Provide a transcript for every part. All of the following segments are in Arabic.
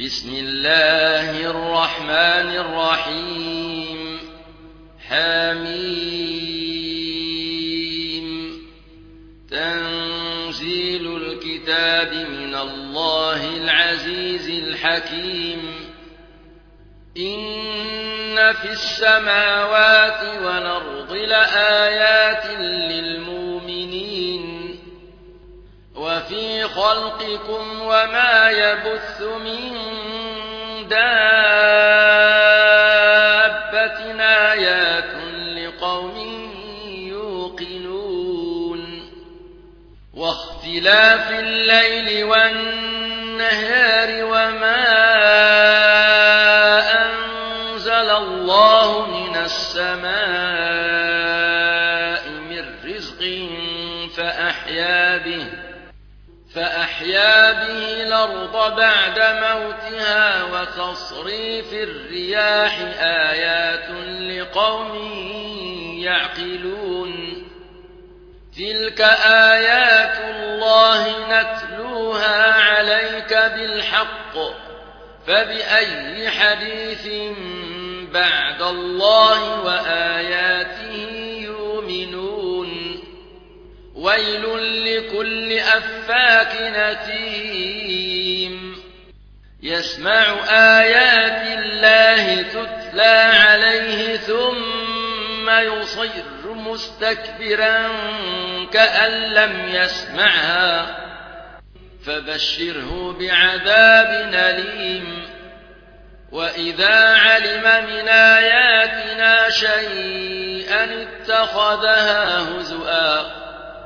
بسم الله الرحمن الرحيم حميم تنزيل الكتاب من الله العزيز الحكيم إن في السماوات والأرض لآيات للمؤمنين وفي خلقكم وما يبث من دابة آيات لقوم يوقنون واختلاف الليل والنهار وما أنزل الله من السماء من رزق فأحيا به الأرض بعد موتها وتصريف الرياح آيات لقوم يعقلون تلك آيات الله نتلوها عليك بالحق فبأي حديث بعد الله وآياته يؤمنون ويل لكل أفاك أثيم يسمع آيات الله تتلى عليه ثم يصر مستكبرا كأن لم يسمعها فبشره بعذاب أليم وإذا علم من آياتنا شيئا اتخذها هزؤا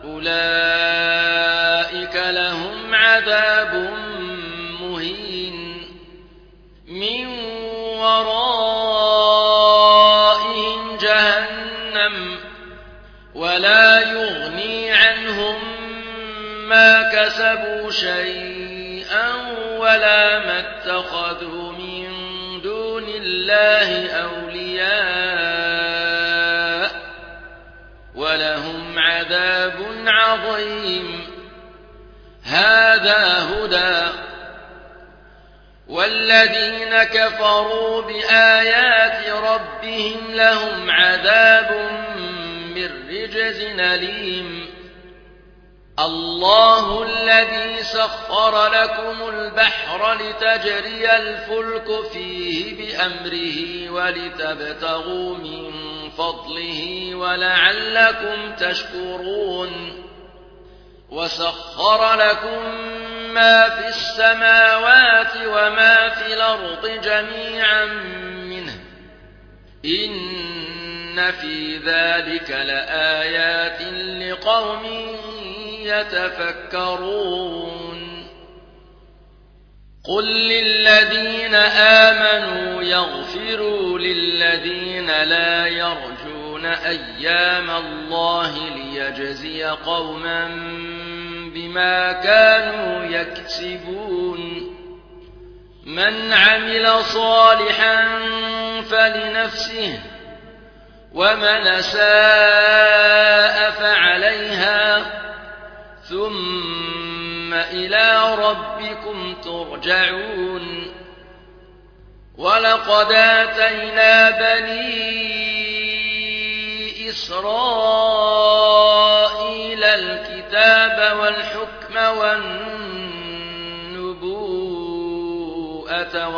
أولئك لهم عذاب مهين من ورائهم جهنم ولا يغني عنهم ما كسبوا شيئا ولا ما اتخذوا من دون الله أولياء ولهم عذاب عظيم هذا هدى والذين كفروا بآيات ربهم لهم عذاب من رجز أليم الله الذي سخر لكم البحر لتجري الفلك فيه بأمره ولتبتغوا من فضله ولعلكم تشكرون وسخر لكم ما في السماوات وما في الأرض جميعا منه إن في ذلك لآيات لقوم يتفكرون قل للذين آمنوا يغفروا للذين لا يرجون أيام الله ليجزي قوما بما كانوا يكسبون من عمل صالحا فلنفسه ومن أساء فعليها ثم إلى ربكم ترجعون ولقد آتينا بني إسرائيل الكتاب والحكم والنبوءة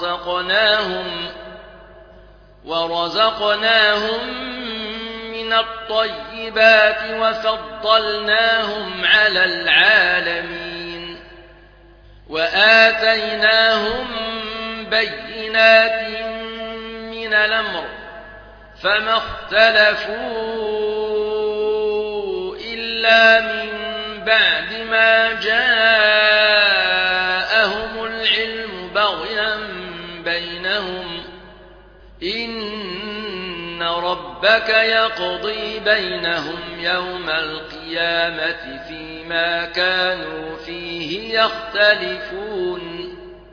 ورزقناهم من الطيبات وفضلناهم على العالمين وآتيناهم بينات من الأمر فما اختلفوا إلا من بعد ما جاءهم العلم بغيا بينهم إن ربك يقضي بينهم يوم القيامة فيما كانوا فيه يختلفون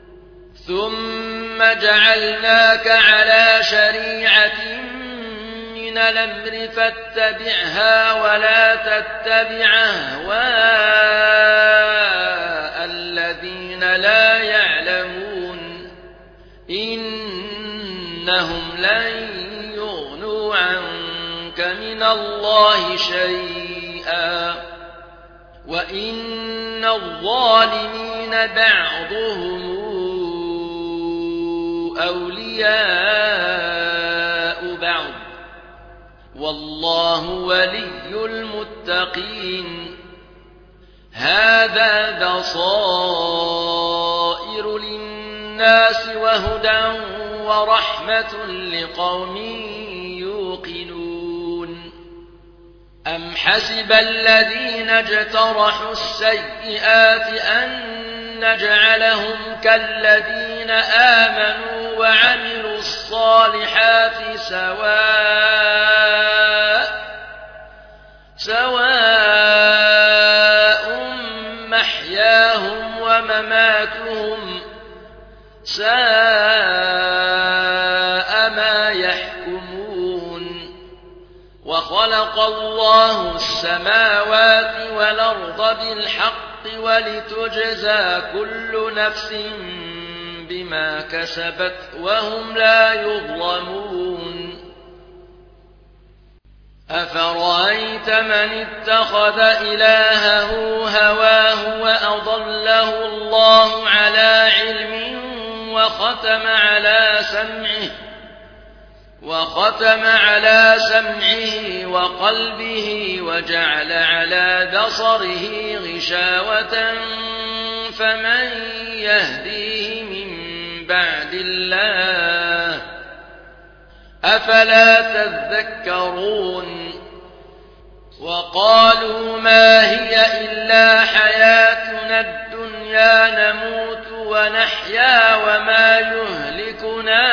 ثم جعلناك على شريعة من الأمر فاتبعها ولا تتبع أهواء الذين لا يعلمون الله شيئا وإن الظالمين بعضهم أولياء بعض والله ولي المتقين هذا بصائر للناس وهدى ورحمة لقوم يوقنون أم حسب الذين اجترحوا السيئات أن نجعلهم كالذين آمنوا وعملوا الصالحات سواء محياهم ومماتهم ساء ما يحكمون وخلق الله السماوات والأرض بالحق ولتجزى كل نفس بما كسبت وهم لا يظلمون أفرأيت من اتخذ إلهه هواه وأضله الله على علم وختم على سمعه وقلبه وجعل على بصره غشاوة فمن يهديه من بعد الله أفلا تذكرون وقالوا ما هي إلا حياتنا الدنيا نموت ونحيا وما يهلكنا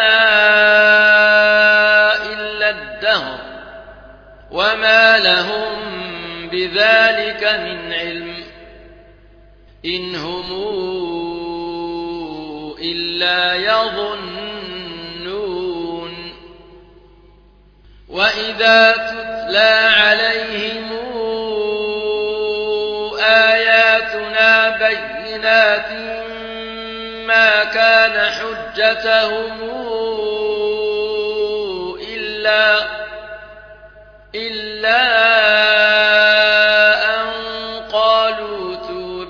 إلا الدهر وما لهم بذلك من علم إن هم إلا يظنون وإذا تتلى عليهم آياتنا بينات ما كان حجتهم إلا أن قالوا ائتوا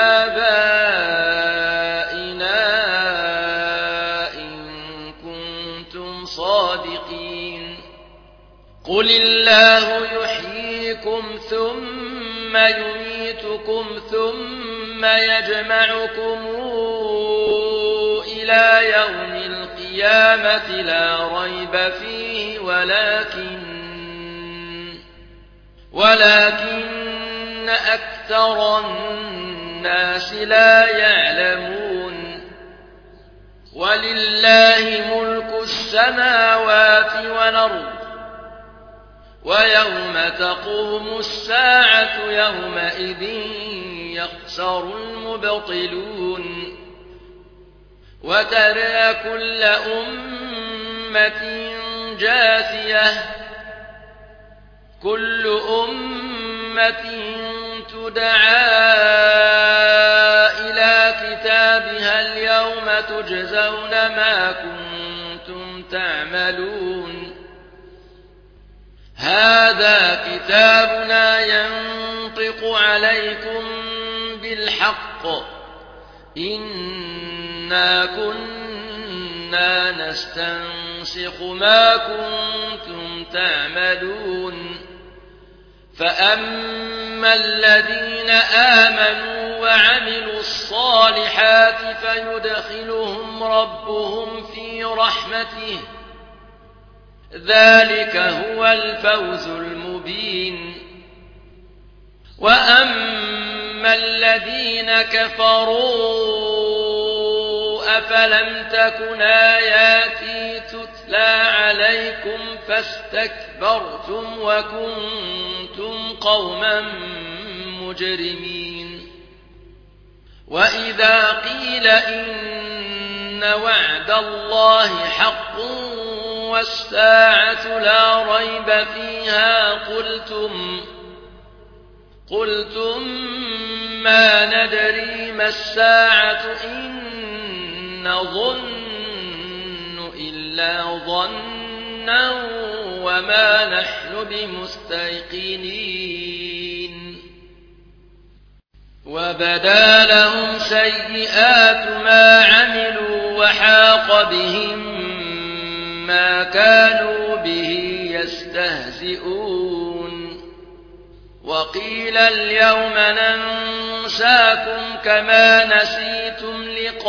بآبائنا إن كنتم صادقين قل الله يحييكم ثم يميتكم ثم يجمعكم إلى يوم القيامة لا ريب فيه ولكن أكثر الناس لا يعلمون ولله ملك السماوات والأرض ويوم تقوم الساعة يومئذ يخسر المبطلون وترى كل أمة جاثية كل أمة تدعى إلى كتابها اليوم تجزون ما كنتم تعملون هذا كتابنا ينطق عليكم بالحق إنا كنا نستنسخ ما كنتم تعملون فأما الذين آمنوا وعملوا الصالحات فيدخلهم ربهم في رحمته ذلك هو الفوز المبين وأما الذين كفروا أفلم تكن آياتي تتلى عليكم فاستكبرتم وكنتم قوما مجرمين وإذا قيل إن وعد الله حق والساعة لا ريب فيها قلتم ما ندري ما الساعة إن نظن إلا ظنا وما نحن بمستيقنين وبدا لهم سيئات ما عملوا وحاق بهم ما كانوا به يستهزئون وقيل اليوم ننساكم كما نسيتم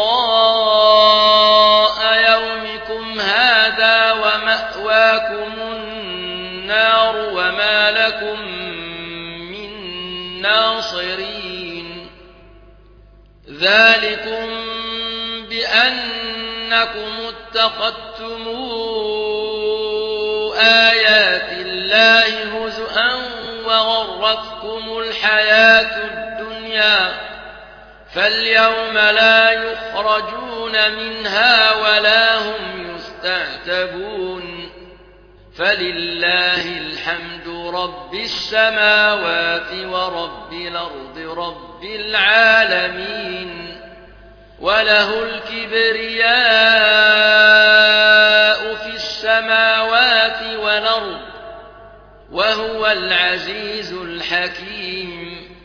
لقاء يومكم هذا ومأواكم النار وما لكم من ناصرين ذلكم بأنكم اتخذتم آيات الله هزءا وغرتكم الحياة الدنيا فاليوم لا يخرجون منها ولا هم يستعتبون فلله الحمد رب السماوات ورب الأرض رب العالمين وله الكبرياء في السماوات والأرض وهو العزيز الحكيم